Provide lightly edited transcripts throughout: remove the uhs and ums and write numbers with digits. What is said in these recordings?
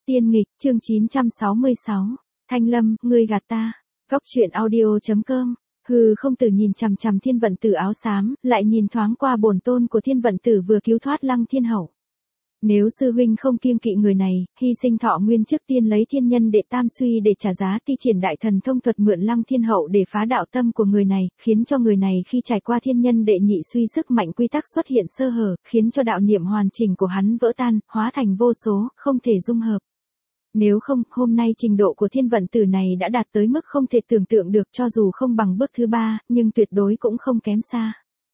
Tiên nghịch, chương 966. Thanh Lâm, ngươi gạt ta. Góc truyện audio.com. Hừ, không tử nhìn chằm chằm Thiên Vận Tử áo xám, lại nhìn thoáng qua bổn tôn của Thiên Vận Tử vừa cứu thoát Lăng Thiên Hậu. Nếu sư huynh không kiêng kỵ người này, hy sinh thọ nguyên trước tiên lấy thiên nhân đệ tam suy để trả giá, thi triển đại thần thông thuật mượn Lăng Thiên Hậu để phá đạo tâm của người này, khiến cho người này khi trải qua thiên nhân đệ nhị suy sức mạnh quy tắc xuất hiện sơ hở, khiến cho đạo niệm hoàn chỉnh của hắn vỡ tan, hóa thành vô số, không thể dung hợp. Nếu không, hôm nay trình độ của Thiên Vận Tử này đã đạt tới mức không thể tưởng tượng được, cho dù không bằng bước thứ 3, nhưng tuyệt đối cũng không kém xa.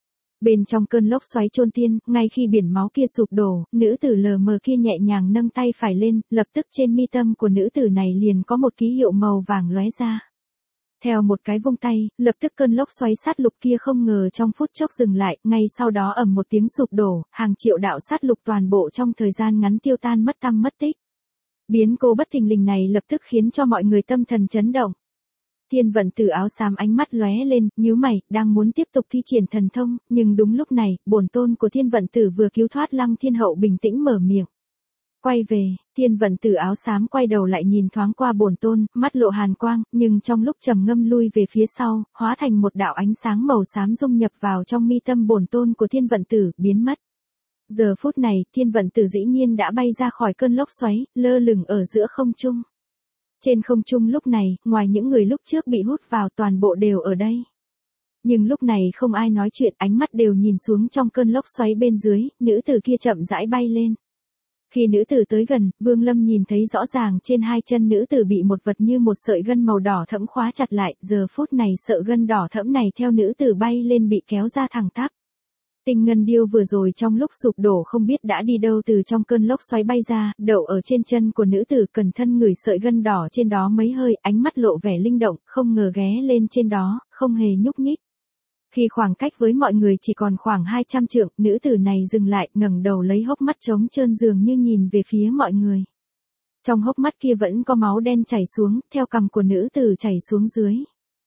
Bên trong cơn lốc xoáy chôn tiên, ngay khi biển máu kia sụp đổ, nữ tử lờ mờ kia nhẹ nhàng nâng tay phải lên, lập tức trên mi tâm của nữ tử này liền có một ký hiệu màu vàng lóe ra. Theo một cái vung tay, lập tức cơn lốc xoáy sát lục kia không ngờ trong phút chốc dừng lại, ngay sau đó ầm một tiếng sụp đổ, hàng triệu đạo sát lục toàn bộ trong thời gian ngắn tiêu tan mất tăm mất tích. Biến cố bất thình lình này lập tức khiến cho mọi người tâm thần chấn động. Thiên Vận Tử áo xám ánh mắt lóe lên, nhíu mày, đang muốn tiếp tục thi triển thần thông, nhưng đúng lúc này, bổn tôn của Thiên Vận Tử vừa cứu thoát Lăng Thiên Hậu bình tĩnh mở miệng. Quay về, Thiên Vận Tử áo xám quay đầu lại nhìn thoáng qua bổn tôn, mắt lộ hàn quang, nhưng trong lúc trầm ngâm lui về phía sau, hóa thành một đạo ánh sáng màu xám dung nhập vào trong mi tâm bổn tôn của Thiên Vận Tử, biến mất. Giờ phút này, Thiên Vận Tử dĩ nhiên đã bay ra khỏi cơn lốc xoáy, lơ lửng ở giữa không trung. Trên không trung lúc này, ngoài những người lúc trước bị hút vào toàn bộ đều ở đây. Nhưng lúc này không ai nói chuyện, ánh mắt đều nhìn xuống trong cơn lốc xoáy bên dưới, nữ tử kia chậm rãi bay lên. Khi nữ tử tới gần, Vương Lâm nhìn thấy rõ ràng trên hai chân nữ tử bị một vật như một sợi gân màu đỏ thẫm khóa chặt lại, giờ phút này sợi gân đỏ thẫm này theo nữ tử bay lên bị kéo ra thẳng tắp. Tinh ngân điêu vừa rồi trong lúc sụp đổ không biết đã đi đâu từ trong cơn lốc xoáy bay ra, đậu ở trên chân của nữ tử, cẩn thân ngửi sợi gân đỏ trên đó mấy hơi, ánh mắt lộ vẻ linh động, không ngờ ghé lên trên đó, không hề nhúc nhích. Khi khoảng cách với mọi người chỉ còn khoảng 200 trượng, nữ tử này dừng lại, ngẩng đầu lấy hốc mắt trống trơn dường như nhìn về phía mọi người. Trong hốc mắt kia vẫn có máu đen chảy xuống, theo cằm của nữ tử chảy xuống dưới.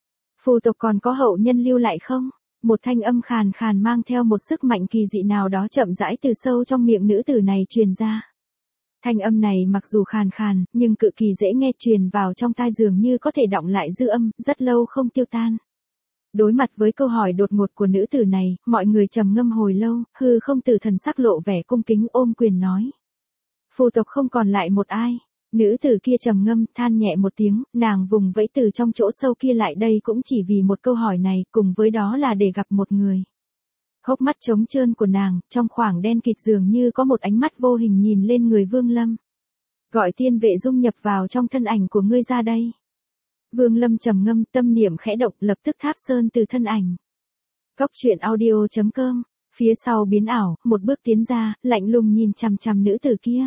Phù tộc còn có hậu nhân lưu lại không? Một thanh âm khàn khàn mang theo một sức mạnh kỳ dị nào đó chậm rãi từ sâu trong miệng nữ tử này truyền ra. Thanh âm này mặc dù khàn khàn, nhưng cực kỳ dễ nghe, truyền vào trong tai dường như có thể đọng lại dư âm, rất lâu không tiêu tan. Đối mặt với câu hỏi đột ngột của nữ tử này, mọi người trầm ngâm hồi lâu, hư không tử thần sắc lộ vẻ cung kính ôm quyền nói. Phù tộc không còn lại một ai. Nữ tử kia trầm ngâm, than nhẹ một tiếng, nàng vùng vẫy từ trong chỗ sâu kia lại đây cũng chỉ vì một câu hỏi này, cùng với đó là để gặp một người. Hốc mắt trống trơn của nàng, trong khoảng đen kịt dường như có một ánh mắt vô hình nhìn lên người Vương Lâm. Gọi Thiên Vệ dung nhập vào trong thân ảnh của ngươi ra đây. Vương Lâm trầm ngâm, tâm niệm khẽ động, lập tức tháp sơn từ thân ảnh. Góc truyện audio.com. Phía sau biến ảo, một bước tiến ra, lạnh lùng nhìn chằm chằm nữ tử kia.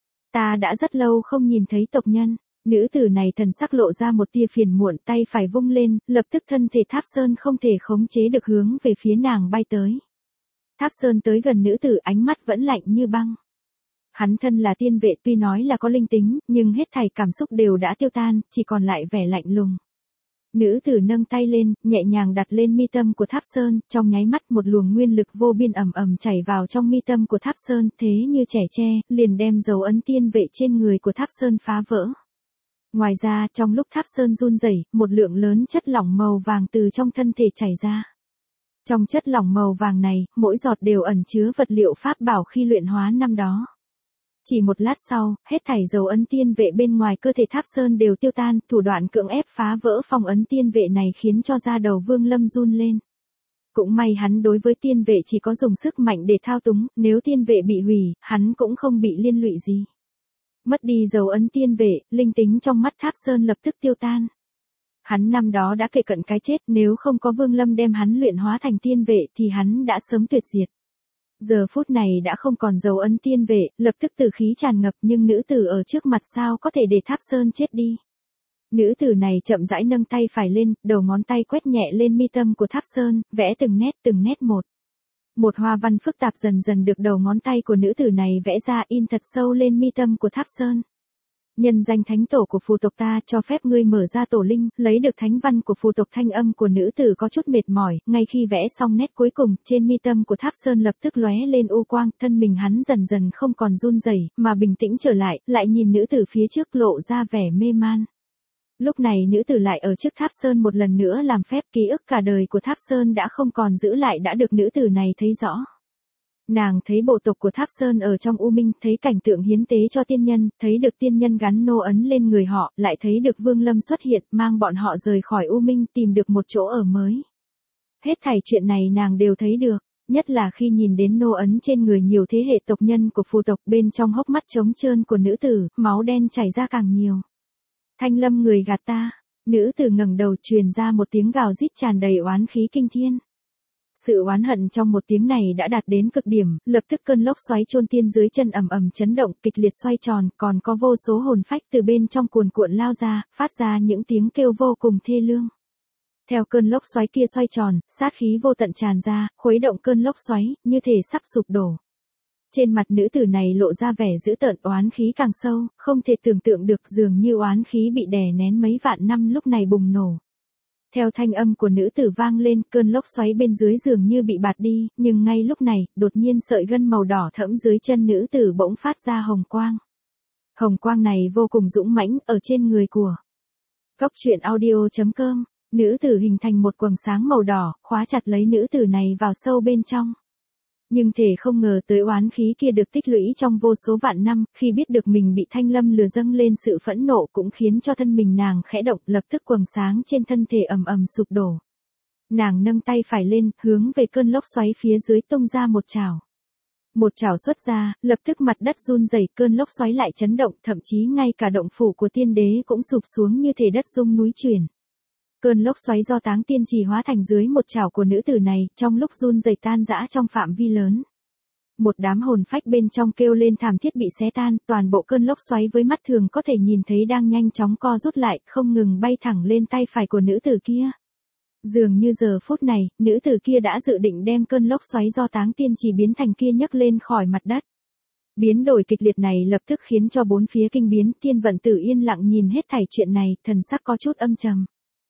Ta đã rất lâu không nhìn thấy tộc nhân. Nữ tử này thần sắc lộ ra một tia phiền muộn, tay phải vung lên, lập tức thân thể Tháp Sơn không thể khống chế được hướng về phía nàng bay tới. Tháp Sơn tới gần nữ tử, ánh mắt vẫn lạnh như băng. Hắn thân là tiên vệ, tuy nói là có linh tính, nhưng hết thảy cảm xúc đều đã tiêu tan, chỉ còn lại vẻ lạnh lùng. Nữ tử nâng tay lên, nhẹ nhàng đặt lên mi tâm của Tháp Sơn, trong nháy mắt một luồng nguyên lực vô biên ầm ầm chảy vào trong mi tâm của Tháp Sơn, thế như trẻ tre, liền đem dấu ấn tiên vệ trên người của Tháp Sơn phá vỡ. Ngoài ra, trong lúc Tháp Sơn run rẩy, một lượng lớn chất lỏng màu vàng từ trong thân thể chảy ra. Trong chất lỏng màu vàng này, mỗi giọt đều ẩn chứa vật liệu pháp bảo khi luyện hóa năm đó. Chỉ một lát sau, hết thảy dấu ấn tiên vệ bên ngoài cơ thể Tháp Sơn đều tiêu tan, thủ đoạn cưỡng ép phá vỡ phong ấn tiên vệ này khiến cho da đầu Vương Lâm run lên. Cũng may hắn đối với tiên vệ chỉ có dùng sức mạnh để thao túng, nếu tiên vệ bị hủy, hắn cũng không bị liên lụy gì. Mất đi dấu ấn tiên vệ, linh tính trong mắt Tháp Sơn lập tức tiêu tan. Hắn năm đó đã kề cận cái chết, nếu không có Vương Lâm đem hắn luyện hóa thành tiên vệ thì hắn đã sớm tuyệt diệt. Giờ phút này đã không còn dấu ấn tiên vệ, lập tức tử khí tràn ngập, nhưng nữ tử ở trước mặt sao có thể để Tháp Sơn chết đi. Nữ tử này chậm rãi nâng tay phải lên, đầu ngón tay quét nhẹ lên mi tâm của Tháp Sơn, vẽ từng nét một. Một hoa văn phức tạp dần dần được đầu ngón tay của nữ tử này vẽ ra, in thật sâu lên mi tâm của Tháp Sơn. Nhân danh thánh tổ của phù tộc ta cho phép ngươi mở ra tổ linh, lấy được thánh văn của phù tộc. Thanh âm của nữ tử có chút mệt mỏi, ngay khi vẽ xong nét cuối cùng, trên mi tâm của Tháp Sơn lập tức lóe lên u quang, thân mình hắn dần dần không còn run rẩy, mà bình tĩnh trở lại, lại nhìn nữ tử phía trước lộ ra vẻ mê man. Lúc này nữ tử lại ở trước Tháp Sơn một lần nữa làm phép, ký ức cả đời của Tháp Sơn đã không còn giữ lại đã được nữ tử này thấy rõ. Nàng thấy bộ tộc của Tháp Sơn ở trong U Minh, thấy cảnh tượng hiến tế cho tiên nhân, thấy được tiên nhân gắn nô ấn lên người họ, lại thấy được Vương Lâm xuất hiện, mang bọn họ rời khỏi U Minh, tìm được một chỗ ở mới. Hết thảy chuyện này nàng đều thấy được, nhất là khi nhìn đến nô ấn trên người nhiều thế hệ tộc nhân của phù tộc, bên trong hốc mắt trống trơn của nữ tử, máu đen chảy ra càng nhiều. Thanh Lâm, người gạt ta. Nữ tử ngẩng đầu, truyền ra một tiếng gào rít tràn đầy oán khí kinh thiên. Sự oán hận trong một tiếng này đã đạt đến cực điểm, lập tức cơn lốc xoáy chôn tiên dưới chân ầm ầm chấn động, kịch liệt xoay tròn, còn có vô số hồn phách từ bên trong cuồn cuộn lao ra, phát ra những tiếng kêu vô cùng thê lương. Theo cơn lốc xoáy kia xoay tròn, sát khí vô tận tràn ra, khuấy động cơn lốc xoáy, như thể sắp sụp đổ. Trên mặt nữ tử này lộ ra vẻ dữ tợn, oán khí càng sâu, không thể tưởng tượng được, dường như oán khí bị đè nén mấy vạn năm lúc này bùng nổ. Theo thanh âm của nữ tử vang lên, cơn lốc xoáy bên dưới dường như bị bạt đi, nhưng ngay lúc này, đột nhiên sợi gân màu đỏ thẫm dưới chân nữ tử bỗng phát ra hồng quang. Hồng quang này vô cùng dũng mãnh, ở trên người của Góc Truyện Audio.com, nữ tử hình thành một quầng sáng màu đỏ, khóa chặt lấy nữ tử này vào sâu bên trong. Nhưng thể không ngờ tới oán khí kia được tích lũy trong vô số vạn năm, khi biết được mình bị Thanh Lâm lừa dâng lên sự phẫn nộ cũng khiến cho thân mình nàng khẽ động, lập tức quầng sáng trên thân thể ầm ầm sụp đổ. Nàng nâng tay phải lên, hướng về cơn lốc xoáy phía dưới tung ra một chảo. Một chảo xuất ra, lập tức mặt đất run rẩy, cơn lốc xoáy lại chấn động, thậm chí ngay cả động phủ của tiên đế cũng sụp xuống như thể đất rung núi chuyển. Cơn lốc xoáy do Táng Tiên Trì hóa thành dưới một chảo của nữ tử này, trong lúc run rẩy tan rã trong phạm vi lớn. Một đám hồn phách bên trong kêu lên thảm thiết bị xé tan, toàn bộ cơn lốc xoáy với mắt thường có thể nhìn thấy đang nhanh chóng co rút lại, không ngừng bay thẳng lên tay phải của nữ tử kia. Dường như giờ phút này, nữ tử kia đã dự định đem cơn lốc xoáy do Táng Tiên Trì biến thành kia nhấc lên khỏi mặt đất. Biến đổi kịch liệt này lập tức khiến cho bốn phía kinh biến, Thiên Vận Tử yên lặng nhìn hết thảy chuyện này, thần sắc có chút âm trầm.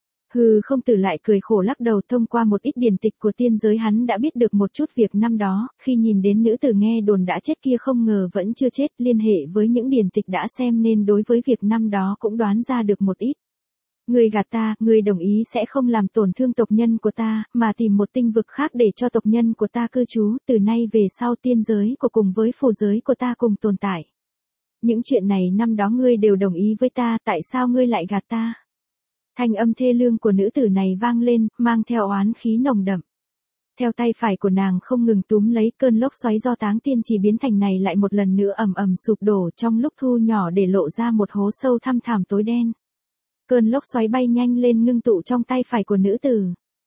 Hư Không Tử lại cười khổ lắc đầu, thông qua một ít điển tịch của tiên giới hắn đã biết được một chút việc năm đó, khi nhìn đến nữ tử nghe đồn đã chết kia không ngờ vẫn chưa chết, liên hệ với những điển tịch đã xem nên đối với việc năm đó cũng đoán ra được một ít. Người gạt ta, người đồng ý sẽ không làm tổn thương tộc nhân của ta, mà tìm một tinh vực khác để cho tộc nhân của ta cư trú, từ nay về sau tiên giới của cùng với phù giới của ta cùng tồn tại. Những chuyện này năm đó ngươi đều đồng ý với ta, tại sao ngươi lại gạt ta? Thanh âm thê lương của nữ tử này vang lên, mang theo oán khí nồng đậm. Theo tay phải của nàng không ngừng túm lấy, cơn lốc xoáy do Táng Tiên Trì biến thành này lại một lần nữa ầm ầm sụp đổ, trong lúc thu nhỏ để lộ ra một hố sâu thăm thẳm tối đen. Cơn lốc xoáy bay nhanh lên ngưng tụ trong tay phải của nữ tử.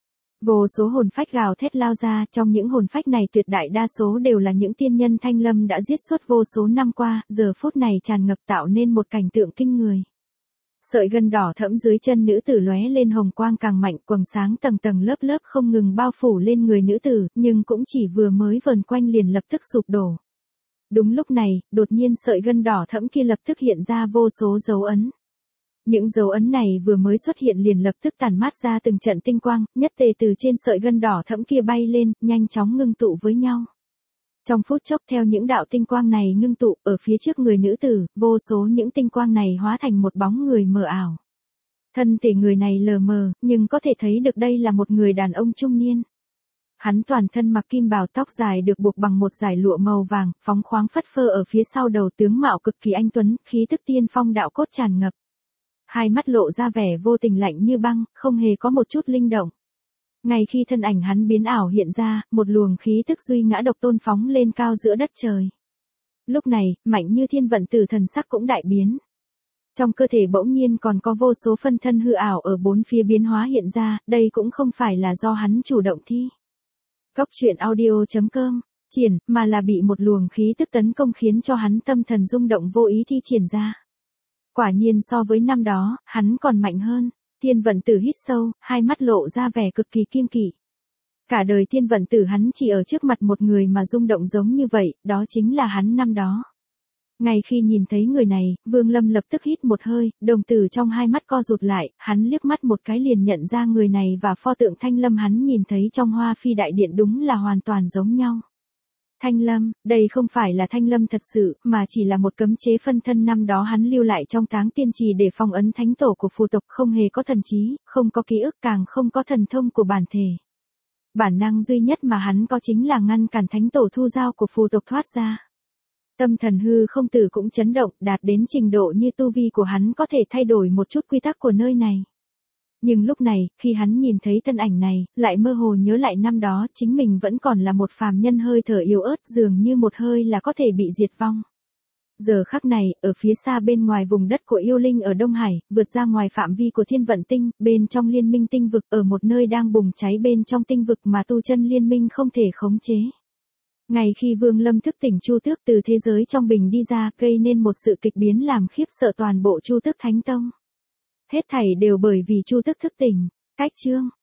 Vô số hồn phách gào thét lao ra, trong những hồn phách này tuyệt đại đa số đều là những tiên nhân Thanh Lâm đã giết suốt vô số năm qua, giờ phút này tràn ngập tạo nên một cảnh tượng kinh người. Sợi gân đỏ thẫm dưới chân nữ tử lóe lên hồng quang càng mạnh, quầng sáng tầng tầng lớp lớp không ngừng bao phủ lên người nữ tử, nhưng cũng chỉ vừa mới vờn quanh liền lập tức sụp đổ. Đúng lúc này, đột nhiên sợi gân đỏ thẫm kia lập tức hiện ra vô số dấu ấn. Những dấu ấn này vừa mới xuất hiện liền lập tức tản mát ra từng trận tinh quang, nhất tề từ trên sợi gân đỏ thẫm kia bay lên, nhanh chóng ngưng tụ với nhau. Trong phút chốc theo những đạo tinh quang này ngưng tụ, ở phía trước người nữ tử, vô số những tinh quang này hóa thành một bóng người mờ ảo. Thân thể người này lờ mờ, nhưng có thể thấy được đây là một người đàn ông trung niên. Hắn toàn thân mặc kim bào, tóc dài được buộc bằng một dải lụa màu vàng, phóng khoáng phất phơ ở phía sau đầu, tướng mạo cực kỳ anh tuấn, khí tức tiên phong đạo cốt tràn ngập. Hai mắt lộ ra vẻ vô tình lạnh như băng, không hề có một chút linh động. Ngay khi thân ảnh hắn biến ảo hiện ra, một luồng khí tức duy ngã độc tôn phóng lên cao giữa đất trời. Lúc này, Mạnh Như Thiên Vận Tử thần sắc cũng đại biến. Trong cơ thể bỗng nhiên còn có vô số phân thân hư ảo ở bốn phía biến hóa hiện ra, đây cũng không phải là do hắn chủ động thi. Góc Truyện Audio.com, triển, mà là bị một luồng khí tức tấn công khiến cho hắn tâm thần rung động vô ý thi triển ra. Quả nhiên so với năm đó, hắn còn mạnh hơn. Thiên Vận Tử hít sâu, hai mắt lộ ra vẻ cực kỳ kiêng kỵ. Cả đời Thiên Vận Tử hắn chỉ ở trước mặt một người mà rung động giống như vậy, đó chính là hắn năm đó. Ngay khi nhìn thấy người này, Vương Lâm lập tức hít một hơi, đồng tử trong hai mắt co rụt lại, hắn liếc mắt một cái liền nhận ra người này và pho tượng Thanh Lâm hắn nhìn thấy trong Hoa Phi Đại Điện đúng là hoàn toàn giống nhau. Thanh Lâm, đây không phải là Thanh Lâm thật sự, mà chỉ là một cấm chế phân thân năm đó hắn lưu lại trong Táng Tiên Trì để phong ấn thánh tổ của phù tộc, không hề có thần trí, không có ký ức, càng không có thần thông của bản thể. Bản năng duy nhất mà hắn có chính là ngăn cản thánh tổ thu dao của phù tộc thoát ra. Tâm thần hư không tử cũng chấn động, đạt đến trình độ như tu vi của hắn có thể thay đổi một chút quy tắc của nơi này. Nhưng lúc này, khi hắn nhìn thấy thân ảnh này, lại mơ hồ nhớ lại năm đó, chính mình vẫn còn là một phàm nhân hơi thở yếu ớt, dường như một hơi là có thể bị diệt vong. Giờ khắc này, ở phía xa bên ngoài vùng đất của yêu linh ở Đông Hải, vượt ra ngoài phạm vi của thiên vận tinh, bên trong liên minh tinh vực, ở một nơi đang bùng cháy bên trong tinh vực mà tu chân liên minh không thể khống chế. Ngay khi Vương Lâm thức tỉnh Chu Tước từ thế giới trong bình đi ra, gây nên một sự kịch biến làm khiếp sợ toàn bộ Chu Tước Thánh Tông. Hết thảy đều bởi vì Chu Tước thức tỉnh. Cách chương